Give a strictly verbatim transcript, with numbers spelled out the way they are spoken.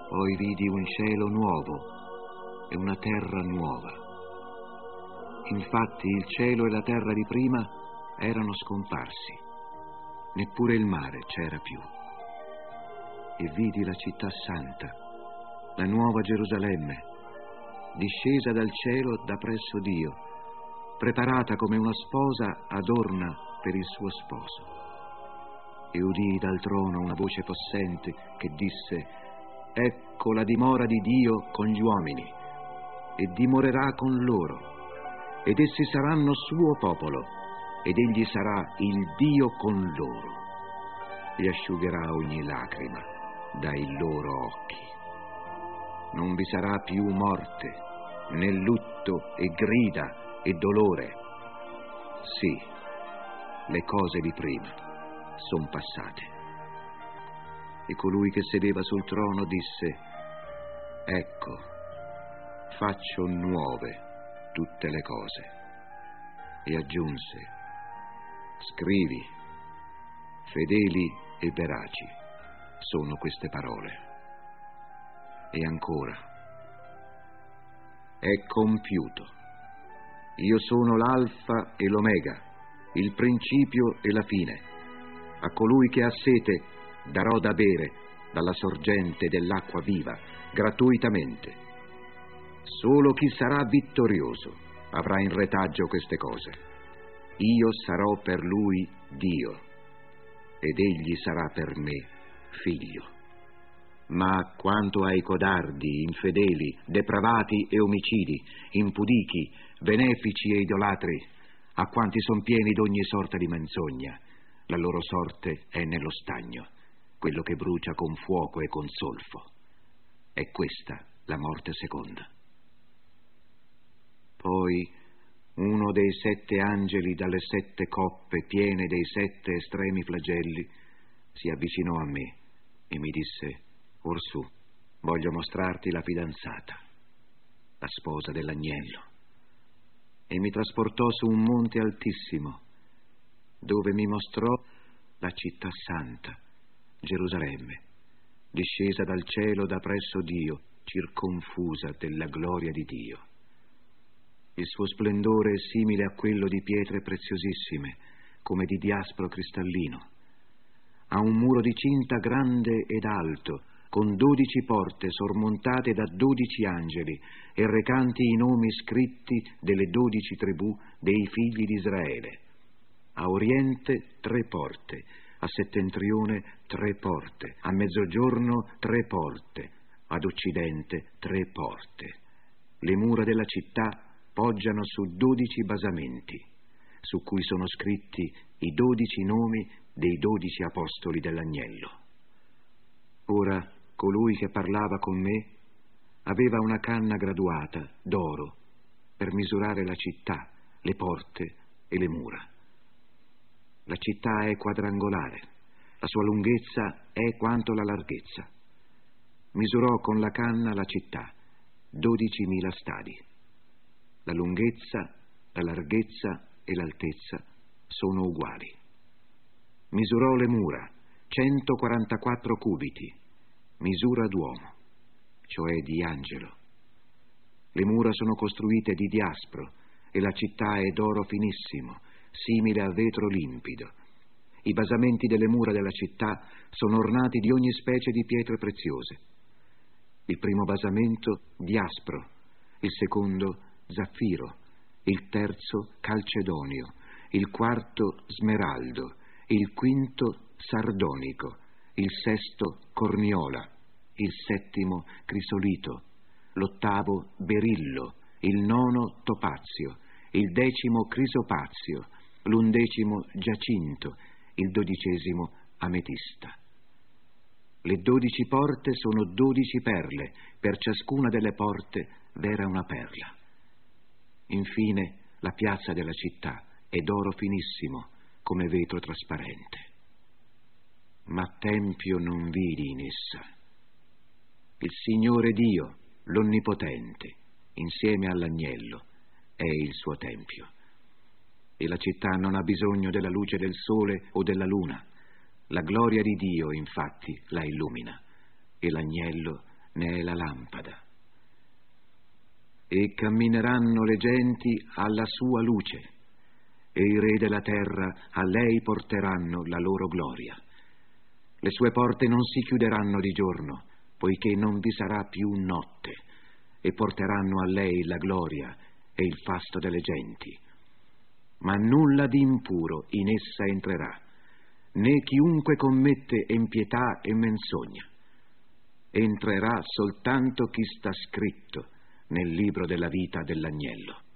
Poi vidi un cielo nuovo e una terra nuova. Infatti il cielo e la terra di prima erano scomparsi, neppure il mare c'era più. E vidi la città santa, la nuova Gerusalemme, discesa dal cielo da presso Dio, preparata come una sposa adorna per il suo sposo. E udii dal trono una voce possente che disse: ecco la dimora di Dio con gli uomini, e dimorerà con loro, ed essi saranno suo popolo, ed egli sarà il Dio con loro, e asciugherà ogni lacrima dai loro occhi. Non vi sarà più morte, né lutto e grida e dolore. Sì, le cose di prima son passate. E colui che sedeva sul trono disse: ecco, faccio nuove tutte le cose. E aggiunse: scrivi, fedeli e veraci sono queste parole. E ancora: è compiuto. Io sono l'alfa e l'omega, il principio e la fine. A colui che ha sete darò da bere dalla sorgente dell'acqua viva, gratuitamente. Solo chi sarà vittorioso avrà in retaggio queste cose. Io sarò per lui Dio, ed egli sarà per me figlio. Ma quanto ai codardi, infedeli, depravati e omicidi, impudichi, benefici e idolatri, a quanti son pieni d'ogni sorta di menzogna, la loro sorte è nello stagno, quello che brucia con fuoco e con solfo. È questa la morte seconda. Poi uno dei sette angeli dalle sette coppe piene dei sette estremi flagelli si avvicinò a me e mi disse: orsù, voglio mostrarti la fidanzata, la sposa dell'agnello. E mi trasportò su un monte altissimo, dove mi mostrò la città santa, Gerusalemme, discesa dal cielo da presso Dio, circonfusa della gloria di Dio. Il suo splendore è simile a quello di pietre preziosissime, come di diaspro cristallino. Ha un muro di cinta grande ed alto, con dodici porte sormontate da dodici angeli e recanti i nomi scritti delle dodici tribù dei figli di Israele. A oriente tre porte, a settentrione tre porte, a mezzogiorno tre porte, ad occidente tre porte. Le mura della città poggiano su dodici basamenti, su cui sono scritti i dodici nomi dei dodici apostoli dell'agnello. Ora colui che parlava con me aveva una canna graduata d'oro per misurare la città, le porte e le mura. La città è quadrangolare, la sua lunghezza è quanto la larghezza. Misurò con la canna la città, dodicimila stadi. La lunghezza, la larghezza e l'altezza sono uguali. Misurò le mura, centoquarantaquattro cubiti, misura d'uomo, cioè di angelo. Le mura sono costruite di diaspro e la città è d'oro finissimo, simile a vetro limpido. I basamenti delle mura della città sono ornati di ogni specie di pietre preziose. Il primo basamento diaspro, il secondo zaffiro, il terzo calcedonio, il quarto smeraldo, il quinto sardonico, il sesto corniola, il settimo crisolito, l'ottavo berillo, il nono topazio, il decimo crisopazio, l'undecimo giacinto, il dodicesimo ametista. Le dodici porte sono dodici perle, per ciascuna delle porte v'era una perla. Infine la piazza della città è d'oro finissimo, come vetro trasparente. Ma tempio non vidi in essa. Il Signore Dio, l'Onnipotente, insieme all'agnello, è il suo tempio. E la città non ha bisogno della luce del sole o della luna. La gloria di Dio, infatti, la illumina, e l'agnello ne è la lampada. E cammineranno le genti alla sua luce, e i re della terra a lei porteranno la loro gloria. Le sue porte non si chiuderanno di giorno, poiché non vi sarà più notte, e porteranno a lei la gloria e il fasto delle genti. Ma nulla di impuro in essa entrerà, né chiunque commette impietà e menzogna. Entrerà soltanto chi sta scritto nel libro della vita dell'agnello.